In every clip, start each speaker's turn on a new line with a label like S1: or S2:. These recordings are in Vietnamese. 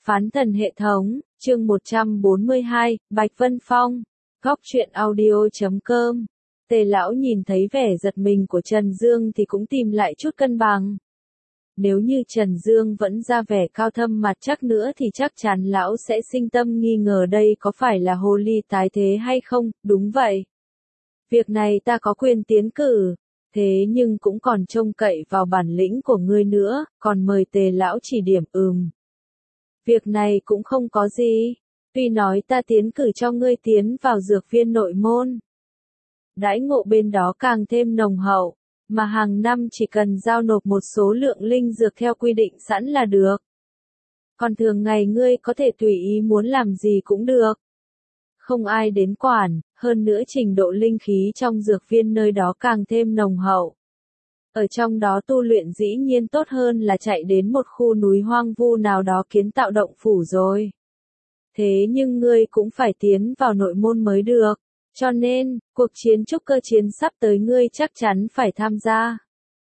S1: Phán thần hệ thống, chương 142, Bạch Vân Phong, Góc truyện audio.com. Tề lão nhìn thấy vẻ giật mình của Trần Dương thì cũng tìm lại chút cân bằng. Nếu như Trần Dương vẫn ra vẻ cao thâm mặt chắc nữa thì chắc chắn lão sẽ sinh tâm nghi ngờ đây có phải là hồ ly tái thế hay không, đúng vậy. Việc này ta có quyền tiến cử, thế nhưng cũng còn trông cậy vào bản lĩnh của ngươi nữa, còn mời Tề lão chỉ điểm. Việc này cũng không có gì, tuy nói ta tiến cử cho ngươi tiến vào dược viên nội môn. Đãi ngộ bên đó càng thêm nồng hậu, mà hàng năm chỉ cần giao nộp một số lượng linh dược theo quy định sẵn là được. Còn thường ngày ngươi có thể tùy ý muốn làm gì cũng được. Không ai đến quản, hơn nữa trình độ linh khí trong dược viên nơi đó càng thêm nồng hậu. Ở trong đó tu luyện dĩ nhiên tốt hơn là chạy đến một khu núi hoang vu nào đó kiến tạo động phủ rồi. Thế nhưng ngươi cũng phải tiến vào nội môn mới được, cho nên, cuộc chiến trúc cơ chiến sắp tới ngươi chắc chắn phải tham gia.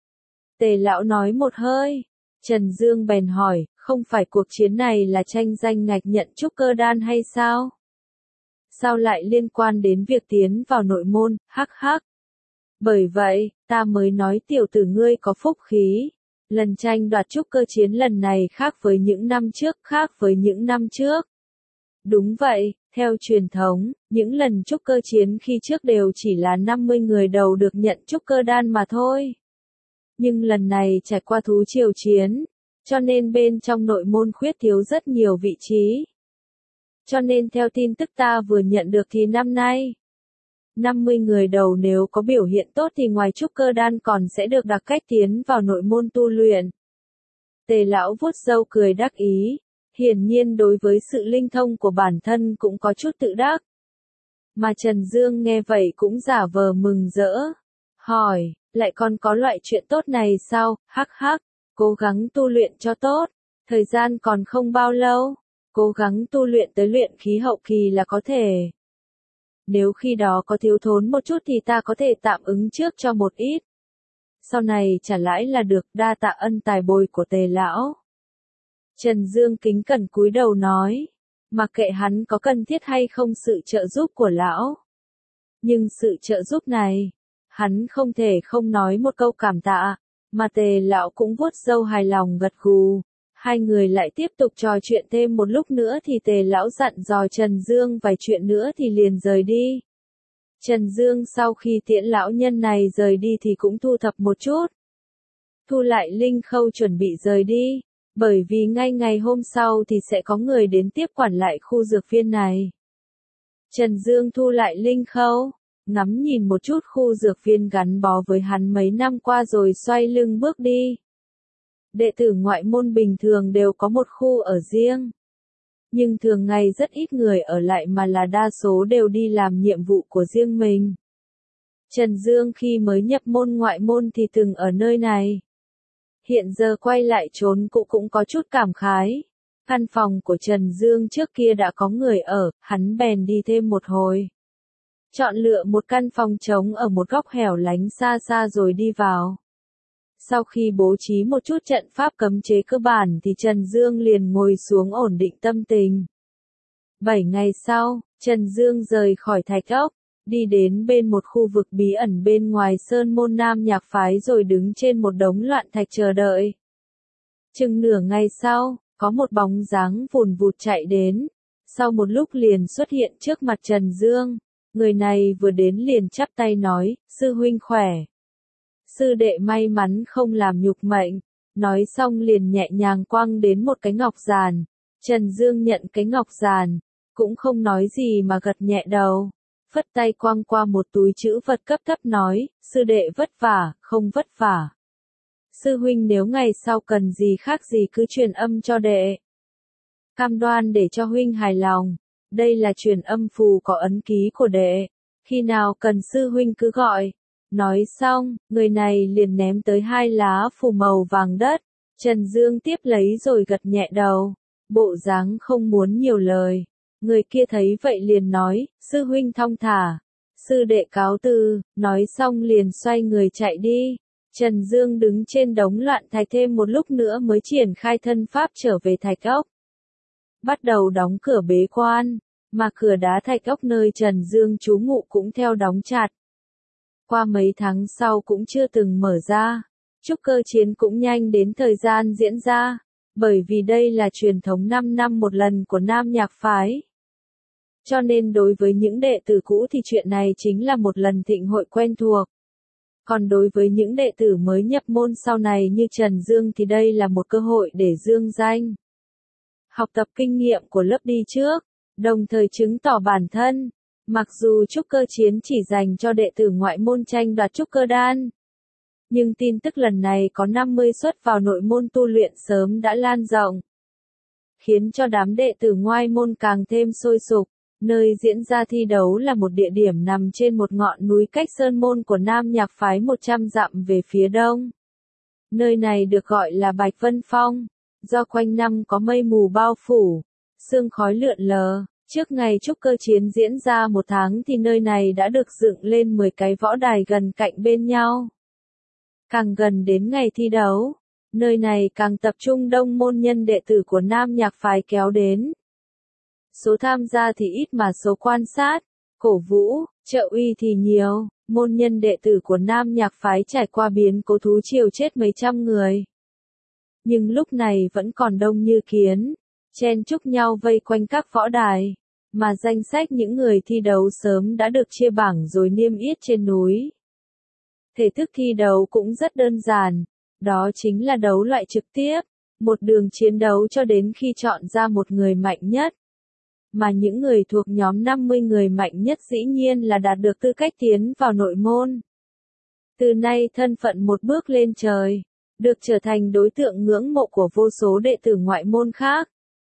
S1: Tề lão nói một hơi, Trần Dương bèn hỏi, không phải cuộc chiến này là tranh danh ngạch nhận trúc cơ đan hay sao? Sao lại liên quan đến việc tiến vào nội môn, hắc hắc. Bởi vậy, ta mới nói tiểu tử ngươi có phúc khí. Lần tranh đoạt trúc cơ chiến lần này khác với những năm trước, khác với những năm trước. Đúng vậy, theo truyền thống, những lần trúc cơ chiến khi trước đều chỉ là 50 người đầu được nhận trúc cơ đan mà thôi. Nhưng lần này trải qua thú triều chiến, cho nên bên trong nội môn khuyết thiếu rất nhiều vị trí. Cho nên theo tin tức ta vừa nhận được thì năm nay, 50 người đầu nếu có biểu hiện tốt thì ngoài trúc cơ đan còn sẽ được đặc cách tiến vào nội môn tu luyện. Tề lão vuốt râu cười đắc ý, hiển nhiên đối với sự linh thông của bản thân cũng có chút tự đắc. Mà Trần Dương nghe vậy cũng giả vờ mừng rỡ, hỏi, lại còn có loại chuyện tốt này sao, hắc hắc, cố gắng tu luyện cho tốt, thời gian còn không bao lâu, cố gắng tu luyện tới luyện khí hậu kỳ là có thể. Nếu khi đó có thiếu thốn một chút thì ta có thể tạm ứng trước cho một ít. Sau này trả lãi là được, đa tạ ân tài bồi của Tề lão. Trần Dương kính cẩn cúi đầu nói, mặc kệ hắn có cần thiết hay không sự trợ giúp của lão. Nhưng sự trợ giúp này, hắn không thể không nói một câu cảm tạ, mà Tề lão cũng vuốt râu hài lòng gật gù. Hai người lại tiếp tục trò chuyện thêm một lúc nữa thì Tề lão dặn dò Trần Dương vài chuyện nữa thì liền rời đi. Trần Dương sau khi tiễn lão nhân này rời đi thì cũng thu thập một chút. Thu lại linh khâu chuẩn bị rời đi, bởi vì ngay ngày hôm sau thì sẽ có người đến tiếp quản lại khu dược viên này. Trần Dương thu lại linh khâu, ngắm nhìn một chút khu dược viên gắn bó với hắn mấy năm qua rồi xoay lưng bước đi. Đệ tử ngoại môn bình thường đều có một khu ở riêng. Nhưng thường ngày rất ít người ở lại mà là đa số đều đi làm nhiệm vụ của riêng mình. Trần Dương khi mới nhập môn ngoại môn thì từng ở nơi này. Hiện giờ quay lại trốn cũ cũng có chút cảm khái. Căn phòng của Trần Dương trước kia đã có người ở, hắn bèn đi thêm một hồi. Chọn lựa một căn phòng trống ở một góc hẻo lánh xa xa rồi đi vào. Sau khi bố trí một chút trận pháp cấm chế cơ bản thì Trần Dương liền ngồi xuống ổn định tâm tình. 7 ngày sau, Trần Dương rời khỏi thạch ốc, đi đến bên một khu vực bí ẩn bên ngoài sơn môn Nam Nhạc phái rồi đứng trên một đống loạn thạch chờ đợi. Chừng nửa ngày sau, có một bóng dáng vùn vụt chạy đến, sau một lúc liền xuất hiện trước mặt Trần Dương. Người này vừa đến liền chắp tay nói, sư huynh khỏe. Sư đệ may mắn không làm nhục mệnh, nói xong liền nhẹ nhàng quăng đến một cái ngọc giàn. Trần Dương nhận cái ngọc giàn, cũng không nói gì mà gật nhẹ đầu, phất tay quăng qua một túi trữ vật cấp thấp nói, sư đệ vất vả, không vất vả. Sư huynh nếu ngày sau cần gì khác gì cứ truyền âm cho đệ. Cam đoan để cho huynh hài lòng, đây là truyền âm phù có ấn ký của đệ, khi nào cần sư huynh cứ gọi. Nói xong, người này liền ném tới 2 lá phù màu vàng đất, Trần Dương tiếp lấy rồi gật nhẹ đầu, bộ dáng không muốn nhiều lời. Người kia thấy vậy liền nói, sư huynh thong thả, sư đệ cáo từ, nói xong liền xoay người chạy đi. Trần Dương đứng trên đống loạn thạch thêm một lúc nữa mới triển khai thân pháp trở về thạch ốc. bắt đầu đóng cửa bế quan, mà cửa đá thạch ốc nơi Trần Dương trú ngụ cũng theo đóng chặt. Qua mấy tháng sau cũng chưa từng mở ra, trúc cơ chiến cũng nhanh đến thời gian diễn ra, bởi vì đây là truyền thống 5 năm một lần của Nam Nhạc Phái. Cho nên đối với những đệ tử cũ thì chuyện này chính là một lần thịnh hội quen thuộc. Còn đối với những đệ tử mới nhập môn sau này như Trần Dương thì đây là một cơ hội để dương danh. Học tập kinh nghiệm của lớp đi trước, đồng thời chứng tỏ bản thân. Mặc dù trúc cơ chiến chỉ dành cho đệ tử ngoại môn tranh đoạt trúc cơ đan, nhưng tin tức lần này có 50 suất vào nội môn tu luyện sớm đã lan rộng, khiến cho đám đệ tử ngoại môn càng thêm sôi sục. Nơi diễn ra thi đấu là một địa điểm nằm trên một ngọn núi cách sơn môn của Nam Nhạc Phái 100 dặm về phía đông. Nơi này được gọi là Bạch Vân Phong, do quanh năm có mây mù bao phủ, sương khói lượn lờ. Trước ngày trúc cơ chiến diễn ra một tháng thì nơi này đã được dựng lên 10 cái võ đài gần cạnh bên nhau. Càng gần đến ngày thi đấu, nơi này càng tập trung đông môn nhân đệ tử của Nam Nhạc Phái kéo đến. Số tham gia thì ít mà số quan sát, cổ vũ, trợ uy thì nhiều. Môn nhân đệ tử của Nam Nhạc Phái trải qua biến cố thú triều chết mấy trăm người. Nhưng lúc này vẫn còn đông như kiến, chen chúc nhau vây quanh các võ đài, mà danh sách những người thi đấu sớm đã được chia bảng rồi niêm yết trên núi. Thể thức thi đấu cũng rất đơn giản, đó chính là đấu loại trực tiếp, một đường chiến đấu cho đến khi chọn ra một người mạnh nhất. Mà những người thuộc nhóm 50 người mạnh nhất dĩ nhiên là đạt được tư cách tiến vào nội môn. Từ nay thân phận một bước lên trời, được trở thành đối tượng ngưỡng mộ của vô số đệ tử ngoại môn khác.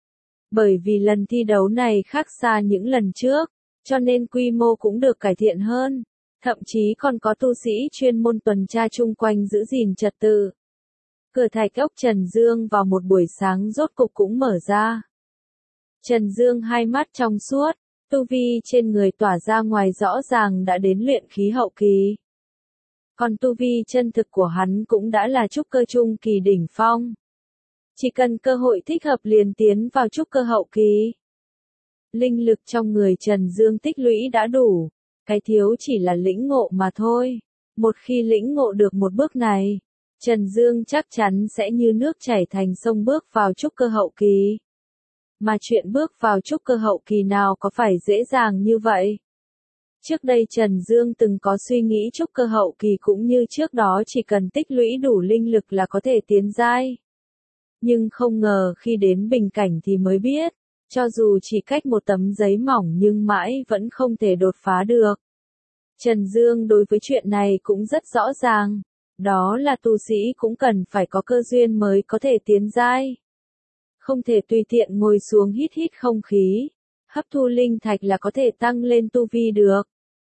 S1: Bởi vì lần thi đấu này khác xa những lần trước, cho nên quy mô cũng được cải thiện hơn, thậm chí còn có tu sĩ chuyên môn tuần tra chung quanh giữ gìn trật tự. Cửa thạch ốc Trần Dương vào một buổi sáng rốt cục cũng mở ra. Trần Dương hai mắt trong suốt, tu vi trên người tỏa ra ngoài rõ ràng đã đến luyện khí hậu kỳ. Còn tu vi chân thực của hắn cũng đã là trúc cơ trung kỳ đỉnh phong. Chỉ cần cơ hội thích hợp liền tiến vào trúc cơ hậu kỳ. Linh lực trong người Trần Dương tích lũy đã đủ, cái thiếu chỉ là lĩnh ngộ mà thôi. Một khi lĩnh ngộ được một bước này, Trần Dương chắc chắn sẽ như nước chảy thành sông bước vào trúc cơ hậu kỳ. Mà chuyện bước vào trúc cơ hậu kỳ nào có phải dễ dàng như vậy? Trước đây Trần Dương từng có suy nghĩ trúc cơ hậu kỳ cũng như trước đó chỉ cần tích lũy đủ linh lực là có thể tiến giai. Nhưng không ngờ khi đến bình cảnh thì mới biết, cho dù chỉ cách một tấm giấy mỏng nhưng mãi vẫn không thể đột phá được. Trần Dương đối với chuyện này cũng rất rõ ràng, đó là tu sĩ cũng cần phải có cơ duyên mới có thể tiến giai. Không thể tùy tiện ngồi xuống hít hít không khí, hấp thu linh thạch là có thể tăng lên tu vi được.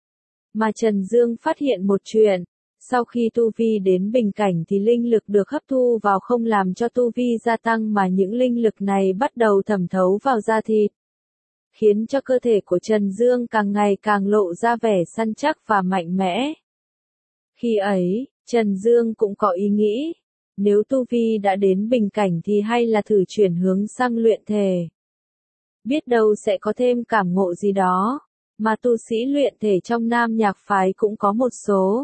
S1: Mà Trần Dương phát hiện một chuyện, sau khi tu vi đến bình cảnh thì linh lực được hấp thu vào không làm cho tu vi gia tăng mà những linh lực này bắt đầu thẩm thấu vào da thịt, khiến cho cơ thể của Trần Dương càng ngày càng lộ ra vẻ săn chắc và mạnh mẽ. Khi ấy, Trần Dương cũng có ý nghĩ, nếu tu vi đã đến bình cảnh thì hay là thử chuyển hướng sang luyện thể. Biết đâu sẽ có thêm cảm ngộ gì đó, mà tu sĩ luyện thể trong Nam Nhạc Phái cũng có một số.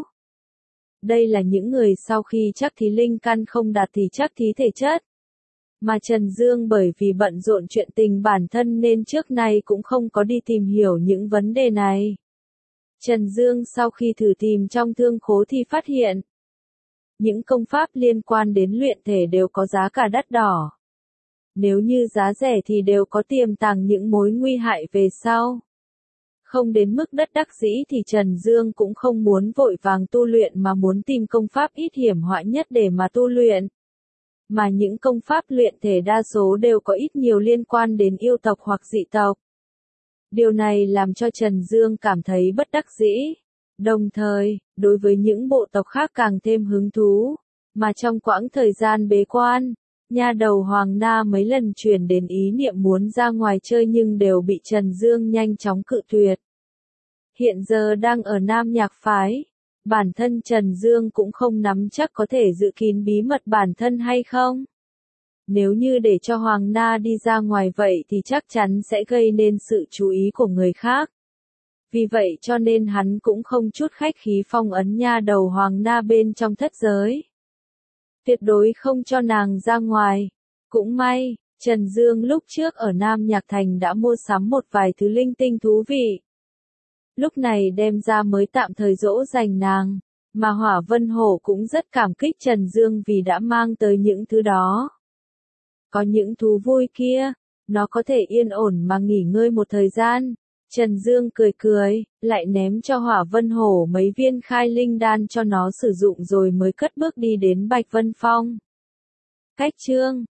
S1: Đây là những người sau khi chắc thí linh căn không đạt thì chắc thí thể chất. Mà Trần Dương bởi vì bận rộn chuyện tình bản thân nên trước nay cũng không có đi tìm hiểu những vấn đề này. Trần Dương sau khi thử tìm trong thương khố thì phát hiện, những công pháp liên quan đến luyện thể đều có giá cả đắt đỏ. Nếu như giá rẻ thì đều có tiềm tàng những mối nguy hại về sau. Không đến mức đất đắc dĩ thì Trần Dương cũng không muốn vội vàng tu luyện mà muốn tìm công pháp ít hiểm họa nhất để mà tu luyện. Mà những công pháp luyện thể đa số đều có ít nhiều liên quan đến yêu tộc hoặc dị tộc. Điều này làm cho Trần Dương cảm thấy bất đắc dĩ. Đồng thời, đối với những bộ tộc khác càng thêm hứng thú, mà trong quãng thời gian bế quan, nha đầu Hoàng Na mấy lần truyền đến ý niệm muốn ra ngoài chơi nhưng đều bị Trần Dương nhanh chóng cự tuyệt. Hiện giờ đang ở Nam Nhạc Phái, bản thân Trần Dương cũng không nắm chắc có thể giữ kín bí mật bản thân hay không. Nếu như để cho Hoàng Na đi ra ngoài vậy thì chắc chắn sẽ gây nên sự chú ý của người khác. Vì vậy cho nên hắn cũng không chút khách khí phong ấn nha đầu Hoàng Na bên trong thất giới. Tuyệt đối không cho nàng ra ngoài. Cũng may, Trần Dương lúc trước ở Nam Nhạc Thành đã mua sắm một vài thứ linh tinh thú vị. Lúc này đem ra mới tạm thời dỗ dành nàng, mà Hỏa Vân Hổ cũng rất cảm kích Trần Dương vì đã mang tới những thứ đó. Có những thú vui kia, nó có thể yên ổn mà nghỉ ngơi một thời gian. Trần Dương cười cười, lại ném cho Hỏa Vân Hổ mấy viên khai linh đan cho nó sử dụng rồi mới cất bước đi đến Bạch Vân Phong. Cách chương